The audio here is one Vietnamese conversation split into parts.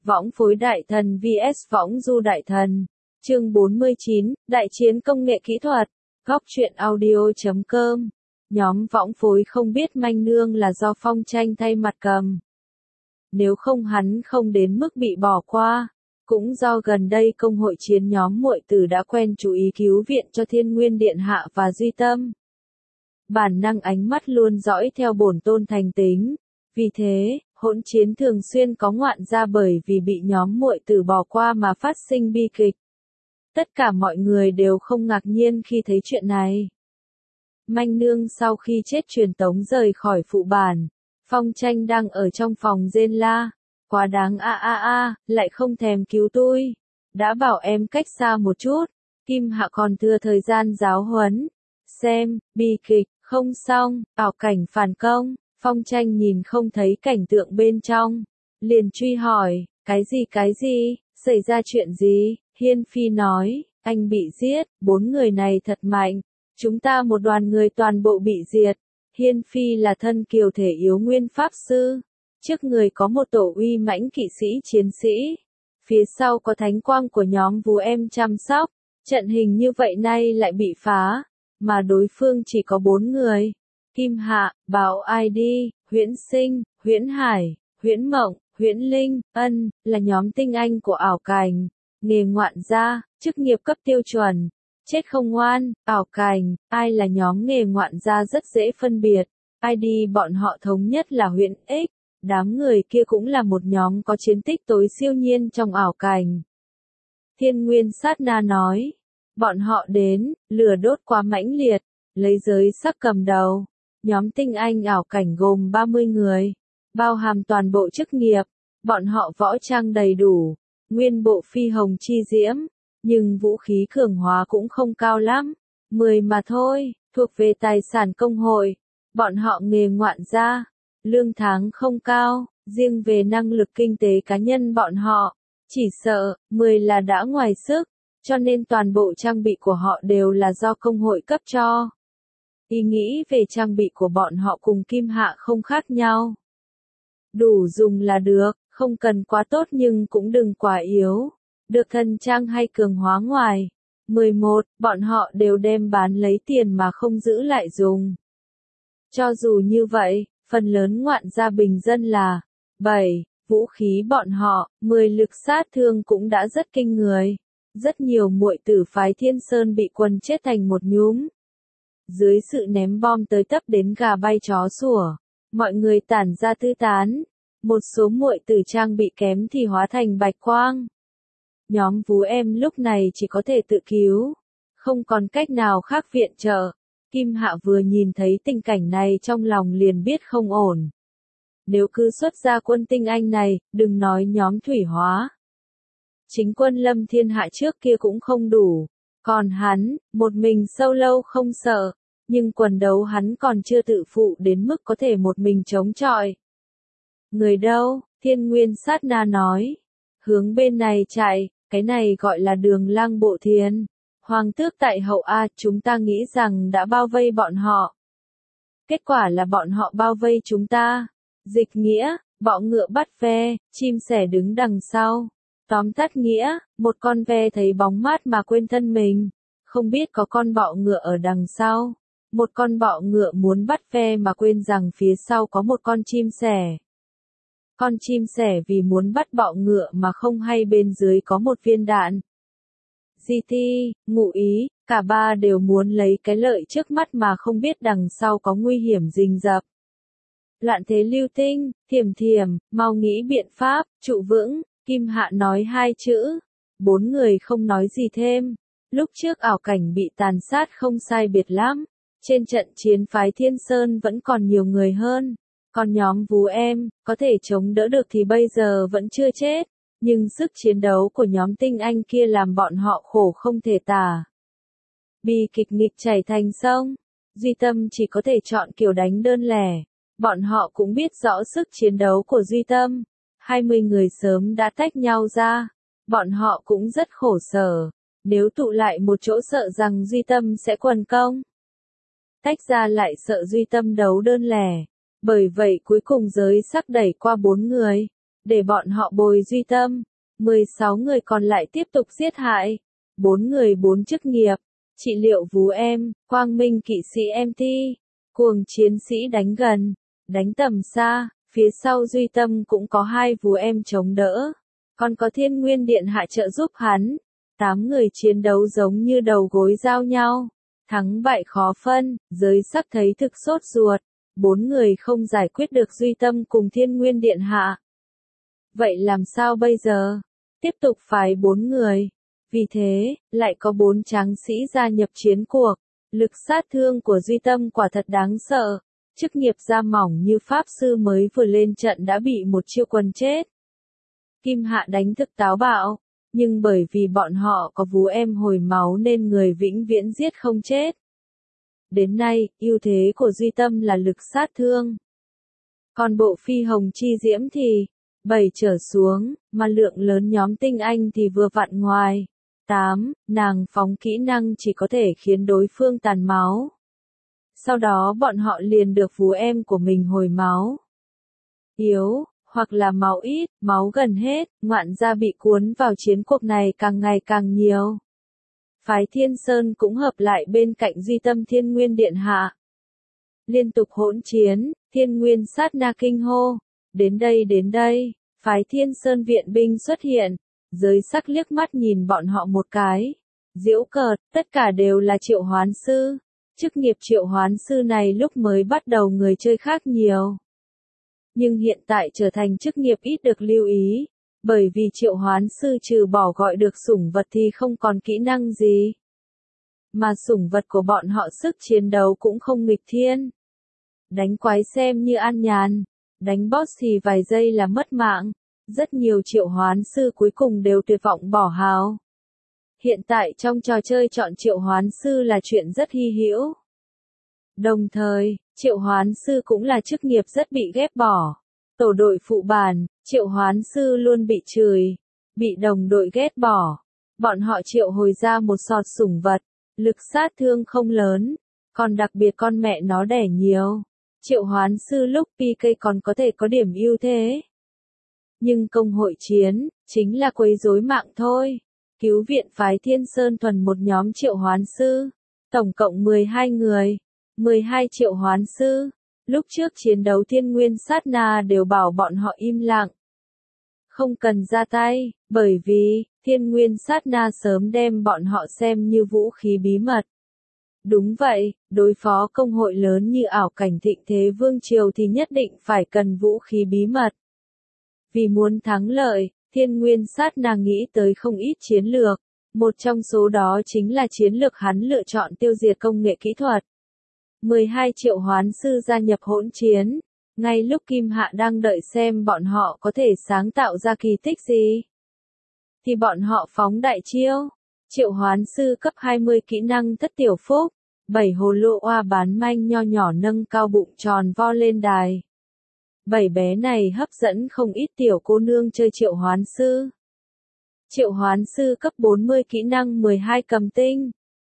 Võng phối đại thần vs võng du đại thần. Chương 49, Đại chiến công nghệ kỹ thuật. Góc truyện audio.com. Nhóm võng phối không biết manh nương là do Phong Tranh thay mặt cầm. Nếu không hắn không đến mức bị bỏ qua. Cũng do gần đây công hội chiến nhóm muội tử đã quen chú ý cứu viện cho Thiên Nguyên Điện Hạ và Duy Tâm. Bản năng ánh mắt luôn dõi theo bổn tôn thành tính. Vì thế, hỗn chiến thường xuyên có ngoạn ra bởi vì bị nhóm muội tử bỏ qua mà phát sinh bi kịch. Tất cả mọi người đều không ngạc nhiên khi thấy chuyện này. Manh nương sau khi chết truyền tống rời khỏi phụ bản. Phong Tranh đang ở trong phòng rên la. Quá đáng lại không thèm cứu tôi. Đã bảo em cách xa một chút. Kim Hạ còn thừa thời gian giáo huấn. Xem, bi kịch, không xong, ảo cảnh phản công. Phong Tranh nhìn không thấy cảnh tượng bên trong. Liền truy hỏi, cái gì, xảy ra chuyện gì? Hiên Phi nói, anh bị giết, 4 người này thật mạnh. Chúng ta một đoàn người toàn bộ bị diệt. Hiên Phi là thân kiều thể yếu nguyên pháp sư. Trước người có một tổ uy mãnh kỵ sĩ chiến sĩ. Phía sau có thánh quang của nhóm vú em chăm sóc. Trận hình như vậy nay lại bị phá. Mà đối phương chỉ có 4 người. Kim Hạ, Bảo Ai Đi, Huyễn Sinh, Huyễn Hải, Huyễn Mộng, Huyễn Linh, Ân, là nhóm tinh anh của ảo cảnh. Nghề ngoạn gia, chức nghiệp cấp tiêu chuẩn. Chết không ngoan, ảo cảnh, ai là nhóm nghề ngoạn gia rất dễ phân biệt. ID bọn họ thống nhất là Huyễn X. Đám người kia cũng là một nhóm có chiến tích tối siêu nhiên trong ảo cảnh. Thiên Nguyên Sát Na nói. Bọn họ đến, lửa đốt quá mãnh liệt, lấy giới sắc cầm đầu. Nhóm tinh anh ảo cảnh gồm 30 người, bao hàm toàn bộ chức nghiệp. Bọn họ võ trang đầy đủ, nguyên bộ phi hồng chi diễm, nhưng vũ khí cường hóa cũng không cao lắm. 10 mà thôi, thuộc về tài sản công hội. Bọn họ nghề ngoạn gia, lương tháng không cao, riêng về năng lực kinh tế cá nhân bọn họ, chỉ sợ, 10 là đã ngoài sức, cho nên toàn bộ trang bị của họ đều là do công hội cấp cho. Ý nghĩ về trang bị của bọn họ cùng Kim Hạ không khác nhau. Đủ dùng là được, không cần quá tốt nhưng cũng đừng quá yếu. Được thần trang hay cường hóa ngoài. 11, bọn họ đều đem bán lấy tiền mà không giữ lại dùng. Cho dù như vậy, phần lớn ngoạn gia bình dân là 7, vũ khí bọn họ, 10 lực sát thương cũng đã rất kinh người. Rất nhiều muội tử phái Thiên Sơn bị quần chết thành một nhúm. Dưới sự ném bom tới tấp đến gà bay chó sủa, mọi người tản ra tứ tán. Một số muội tử trang bị kém thì hóa thành bạch quang. Nhóm vú em lúc này chỉ có thể tự cứu, không còn cách nào khác viện trợ. Kim Hạ vừa nhìn thấy tình cảnh này trong lòng liền biết không ổn. Nếu cứ xuất ra quân tinh anh này, đừng nói nhóm thủy hóa. Chính quân Lâm Thiên Hạ trước kia cũng không đủ. Còn hắn, một mình solo không sợ, nhưng quần đấu hắn còn chưa tự phụ đến mức có thể một mình chống chọi. Người đâu? Thiên Nguyên Sát Na nói. Hướng bên này chạy, cái này gọi là đường lang bộ thiên. Hoàng tước tại hậu A, chúng ta nghĩ rằng đã bao vây bọn họ. Kết quả là bọn họ bao vây chúng ta. Dịch nghĩa, bọ ngựa bắt ve, chim sẻ đứng đằng sau. Tóm tắt nghĩa, một con ve thấy bóng mát mà quên thân mình. Không biết có con bọ ngựa ở đằng sau. Một con bọ ngựa muốn bắt ve mà quên rằng phía sau có một con chim sẻ. Con chim sẻ vì muốn bắt bọ ngựa mà không hay bên dưới có một viên đạn. GT, ngụ ý, cả ba đều muốn lấy cái lợi trước mắt mà không biết đằng sau có nguy hiểm rình rập. Loạn thế lưu tinh, thiểm, mau nghĩ biện pháp, trụ vững, Kim Hạ nói 2 chữ. 4 người không nói gì thêm. Lúc trước ảo cảnh bị tàn sát không sai biệt lắm. Trên trận chiến phái Thiên Sơn vẫn còn nhiều người hơn. Còn nhóm vú em, có thể chống đỡ được thì bây giờ vẫn chưa chết. Nhưng sức chiến đấu của nhóm tinh anh kia làm bọn họ khổ không thể tả. Bi kịch nghịch chảy thành sông. Duy Tâm chỉ có thể chọn kiểu đánh đơn lẻ. Bọn họ cũng biết rõ sức chiến đấu của Duy Tâm. 20 người sớm đã tách nhau ra. Bọn họ cũng rất khổ sở. Nếu tụ lại một chỗ sợ rằng Duy Tâm sẽ quần công. Tách ra lại sợ Duy Tâm đấu đơn lẻ. Bởi vậy cuối cùng giới sắc đẩy qua 4 người. để bọn họ bồi Duy Tâm. 16 người còn lại tiếp tục giết hại. 4 người 4 chức nghiệp. Trị liệu vú em, quang minh kỵ sĩ MT, cuồng chiến sĩ đánh gần, đánh tầm xa, phía sau Duy Tâm cũng có 2 vú em chống đỡ. Còn có Thiên Nguyên Điện Hạ trợ giúp hắn. 8 người chiến đấu giống như đầu gối giao nhau. Thắng bại khó phân, giới sắc thấy thực sốt ruột. 4 người không giải quyết được Duy Tâm cùng Thiên Nguyên Điện Hạ. Vậy làm sao bây giờ? Tiếp tục phái 4 người. Vì thế, lại có 4 tráng sĩ gia nhập chiến cuộc. Lực sát thương của Duy Tâm quả thật đáng sợ. Chức nghiệp da mỏng như Pháp Sư mới vừa lên trận đã bị một chiêu quần chết. Kim Hạ đánh thực táo bạo. Nhưng bởi vì bọn họ có vú em hồi máu nên người vĩnh viễn giết không chết. Đến nay, ưu thế của Duy Tâm là lực sát thương. Còn bộ Phi Hồng Chi Diễm thì 7 trở xuống, mà lượng lớn nhóm tinh anh thì vừa vặn ngoài. 8, nàng phóng kỹ năng chỉ có thể khiến đối phương tàn máu. Sau đó bọn họ liền được vú em của mình hồi máu. Yếu, hoặc là máu ít, máu gần hết, ngoạn gia bị cuốn vào chiến cuộc này càng ngày càng nhiều. Phái Thiên Sơn cũng hợp lại bên cạnh Duy Tâm Thiên Nguyên Điện Hạ. Liên tục hỗn chiến, Thiên Nguyên sát na kinh hô. Đến đây, phái Thiên Sơn viện binh xuất hiện. Giới sắc liếc mắt nhìn bọn họ một cái. Giễu cợt, tất cả đều là triệu hoán sư. Chức nghiệp triệu hoán sư này lúc mới bắt đầu người chơi khác nhiều. Nhưng hiện tại trở thành chức nghiệp ít được lưu ý. Bởi vì triệu hoán sư trừ bỏ gọi được sủng vật thì không còn kỹ năng gì. Mà sủng vật của bọn họ sức chiến đấu cũng không nghịch thiên. Đánh quái xem như an nhàn. Đánh boss thì vài giây là mất mạng. Rất nhiều triệu hoán sư cuối cùng đều tuyệt vọng bỏ hào. Hiện tại trong trò chơi chọn triệu hoán sư là chuyện rất hy hữu. Đồng thời, triệu hoán sư cũng là chức nghiệp rất bị ghét bỏ. Tổ đội phụ bản, triệu hoán sư luôn bị chửi, bị đồng đội ghét bỏ. Bọn họ triệu hồi ra một sọt sủng vật, lực sát thương không lớn, còn đặc biệt con mẹ nó đẻ nhiều. Triệu hoán sư lúc PK còn có thể có điểm ưu thế. Nhưng công hội chiến, chính là quấy rối mạng thôi. Cứu viện phái Thiên Sơn thuần một nhóm triệu hoán sư. Tổng cộng 12 người. 12 triệu hoán sư. Lúc trước chiến đấu Thiên Nguyên sát na đều bảo bọn họ im lặng. Không cần ra tay, bởi vì, Thiên Nguyên sát na sớm đem bọn họ xem như vũ khí bí mật. Đúng vậy, đối phó công hội lớn như ảo cảnh thịnh thế vương triều thì nhất định phải cần vũ khí bí mật. Vì muốn thắng lợi, Thiên Nguyên sát na nghĩ tới không ít chiến lược. Một trong số đó chính là chiến lược hắn lựa chọn tiêu diệt công nghệ kỹ thuật. 12 triệu hoán sư gia nhập hỗn chiến. Ngay lúc Kim Hạ đang đợi xem bọn họ có thể sáng tạo ra kỳ tích gì, thì bọn họ phóng đại chiêu. Triệu hoán sư cấp 20 kỹ năng thất tiểu phúc. 7 hồ lô oa bán manh nho nhỏ nâng cao bụng tròn vo lên đài. 7 bé này hấp dẫn không ít tiểu cô nương chơi triệu hoán sư. Triệu hoán sư cấp 40 kỹ năng 12 cầm tinh.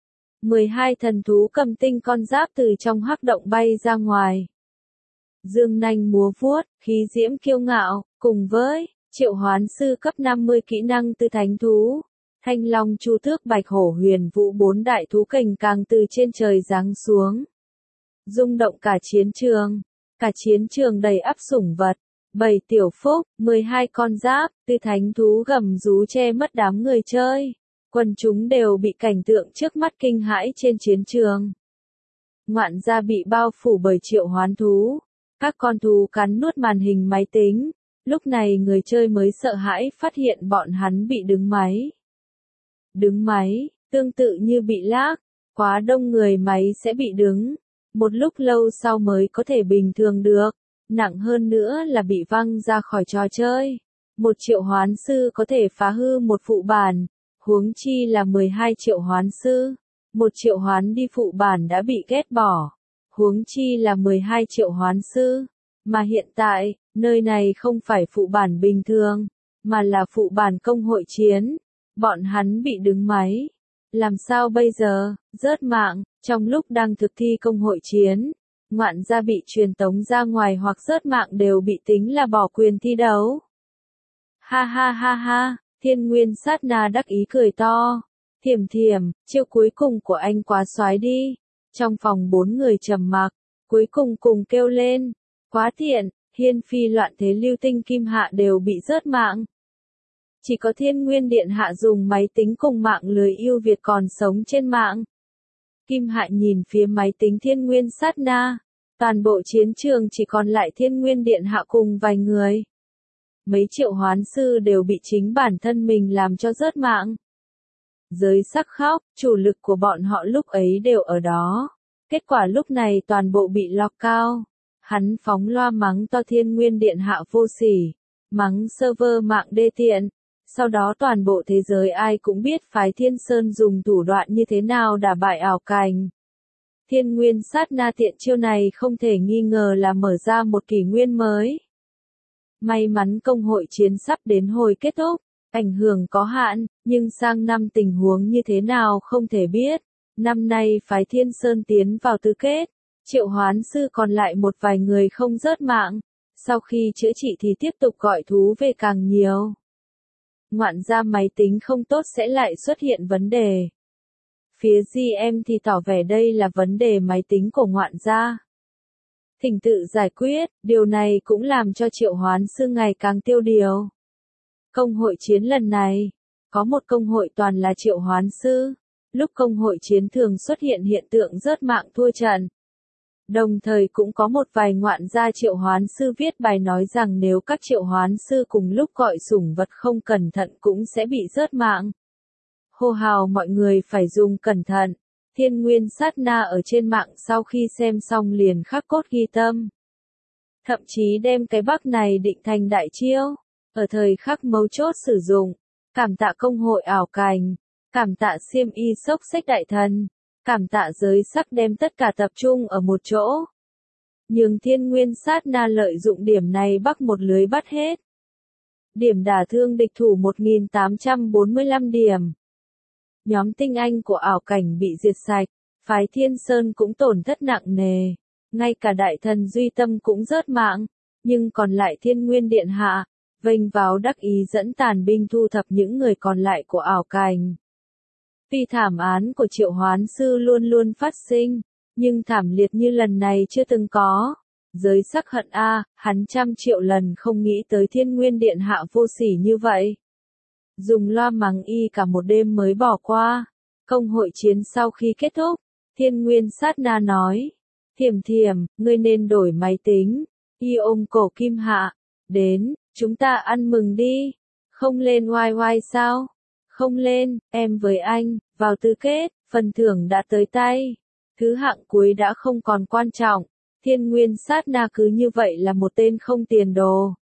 12 thần thú cầm tinh con giáp từ trong hắc động bay ra ngoài. Dương nanh múa vuốt, khí diễm kiêu ngạo, cùng với triệu hoán sư cấp 50 kỹ năng tư thánh thú. Thanh long chu tước bạch hổ huyền vũ 4 đại thú kình càng từ trên trời giáng xuống. Rung động cả chiến trường đầy ắp sủng vật. 7 tiểu phúc, 12 con giáp, tư thánh thú gầm rú che mất đám người chơi. Quần chúng đều bị cảnh tượng trước mắt kinh hãi trên chiến trường. Ngoạn gia bị bao phủ bởi triệu hoán thú. Các con thú cắn nuốt màn hình máy tính. Lúc này người chơi mới sợ hãi phát hiện bọn hắn bị đứng máy. Đứng máy, tương tự như bị lag. Quá đông người máy sẽ bị đứng. Một lúc lâu sau mới có thể bình thường được. Nặng hơn nữa là bị văng ra khỏi trò chơi. Một triệu hoán sư có thể phá hư một phụ bản. Huống chi là 12 triệu hoán sư. Một triệu hoán đi phụ bản đã bị ghét bỏ. Huống chi là 12 triệu hoán sư. Mà hiện tại, nơi này không phải phụ bản bình thường, mà là phụ bản công hội chiến. Bọn hắn bị đứng máy. Làm sao bây giờ, rớt mạng, trong lúc đang thực thi công hội chiến. Ngoạn gia bị truyền tống ra ngoài hoặc rớt mạng đều bị tính là bỏ quyền thi đấu. Ha ha ha ha, Thiên Nguyên sát na đắc ý cười to. Thiểm Thiểm, chiêu cuối cùng của anh quá xoái đi. Trong phòng 4 người trầm mặc, cuối cùng cùng kêu lên. Quá tiện, Hiên Phi loạn thế Lưu Tinh Kim Hạ đều bị rớt mạng. Chỉ có Thiên Nguyên Điện Hạ dùng máy tính cùng mạng lưới ưu Việt còn sống trên mạng. Kim Hạ nhìn phía máy tính Thiên Nguyên sát na. Toàn bộ chiến trường chỉ còn lại Thiên Nguyên Điện Hạ cùng vài người. Mấy triệu hoán sư đều bị chính bản thân mình làm cho rớt mạng. Giới sắc khóc, chủ lực của bọn họ lúc ấy đều ở đó. Kết quả lúc này toàn bộ bị lock cao. Hắn phóng loa mắng to Thiên Nguyên Điện Hạ vô sỉ, mắng server mạng đê tiện. Sau đó toàn bộ thế giới ai cũng biết phái Thiên Sơn dùng thủ đoạn như thế nào đả bại ảo cảnh. Thiên Nguyên sát na tiện chiêu này không thể nghi ngờ là mở ra một kỷ nguyên mới. May mắn công hội chiến sắp đến hồi kết thúc, ảnh hưởng có hạn, nhưng sang năm tình huống như thế nào không thể biết. Năm nay phái Thiên Sơn tiến vào tứ kết, triệu hoán sư còn lại một vài người không rớt mạng, sau khi chữa trị thì tiếp tục gọi thú về càng nhiều. Ngoạn ra máy tính không tốt sẽ lại xuất hiện vấn đề. Phía GM thì tỏ vẻ đây là vấn đề máy tính của ngoạn gia. Thỉnh tự giải quyết, điều này cũng làm cho triệu hoán sư ngày càng tiêu điều. Công hội chiến lần này, có một công hội toàn là triệu hoán sư. Lúc công hội chiến thường xuất hiện hiện tượng rớt mạng thua trận. Đồng thời cũng có một vài ngoạn gia triệu hoán sư viết bài nói rằng nếu các triệu hoán sư cùng lúc gọi sủng vật không cẩn thận cũng sẽ bị rớt mạng. Hô hào mọi người phải dùng cẩn thận. Thiên Nguyên sát na ở trên mạng sau khi xem xong liền khắc cốt ghi tâm. Thậm chí đem cái bug này định thành đại chiêu. Ở thời khắc mấu chốt sử dụng. Cảm tạ công hội ảo cảnh. Cảm tạ xiêm y sốc xách đại thần. Cảm tạ giới sắc đem tất cả tập trung ở một chỗ. Nhưng Thiên Nguyên sát na lợi dụng điểm này bắt một lưới bắt hết. Điểm đả thương địch thủ 1845 điểm. Nhóm tinh anh của ảo cảnh bị diệt sạch, phái Thiên Sơn cũng tổn thất nặng nề. Ngay cả đại thần Duy Tâm cũng rớt mạng, nhưng còn lại Thiên Nguyên Điện Hạ, vênh váo đắc ý dẫn tàn binh thu thập những người còn lại của ảo cảnh. Tuy thảm án của triệu hoán sư luôn luôn phát sinh, nhưng thảm liệt như lần này chưa từng có. Giới sắc hận hắn 100 triệu lần không nghĩ tới Thiên Nguyên Điện Hạ vô sỉ như vậy. Dùng loa mắng y cả một đêm mới bỏ qua. Công hội chiến sau khi kết thúc, Thiên Nguyên sát na nói. Thiểm Thiểm, ngươi nên đổi máy tính. Y ôm cổ Kim Hạ. Đến, chúng ta ăn mừng đi. Không lên oai oai sao? Không lên, em với anh, vào tứ kết, phần thưởng đã tới tay. Thứ hạng cuối đã không còn quan trọng. Thiên Nguyên sát na cứ như vậy là một tên không tiền đồ.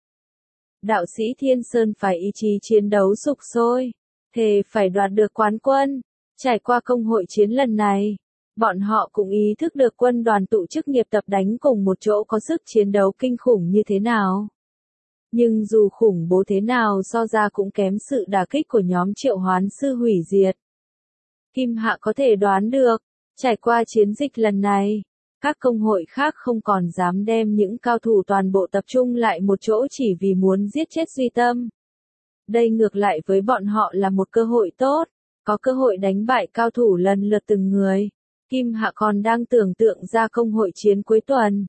Đạo sĩ Thiên Sơn phải ý chí chiến đấu sục sôi, thề phải đoạt được quán quân. Trải qua công hội chiến lần này, bọn họ cũng ý thức được quân đoàn tụ chức nghiệp tập đánh cùng một chỗ có sức chiến đấu kinh khủng như thế nào. Nhưng dù khủng bố thế nào so ra cũng kém sự đả kích của nhóm triệu hoán sư hủy diệt. Kim Hạ có thể đoán được, trải qua chiến dịch lần này, các công hội khác không còn dám đem những cao thủ toàn bộ tập trung lại một chỗ chỉ vì muốn giết chết Duy Tâm. Đây ngược lại với bọn họ là một cơ hội tốt, có cơ hội đánh bại cao thủ lần lượt từng người. Kim Hạ còn đang tưởng tượng ra công hội chiến cuối tuần.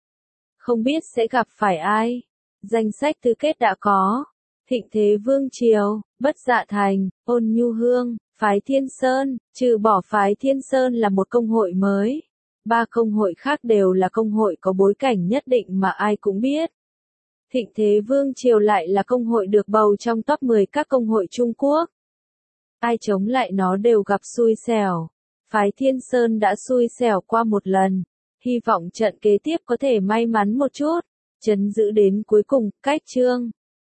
Không biết sẽ gặp phải ai. Danh sách tứ kết đã có. Thịnh Thế Vương Triều, Bất Dạ Thành, Ôn Nhu Hương, phái Thiên Sơn, trừ bỏ phái Thiên Sơn là một công hội mới. 3 công hội khác đều là công hội có bối cảnh nhất định mà ai cũng biết. Thịnh Thế Vương Triều lại là công hội được bầu trong top 10 các công hội Trung Quốc. Ai chống lại nó đều gặp xui xẻo. Phái Thiên Sơn đã xui xẻo qua một lần. Hy vọng trận kế tiếp có thể may mắn một chút. Trấn giữ đến cuối cùng, cách chương.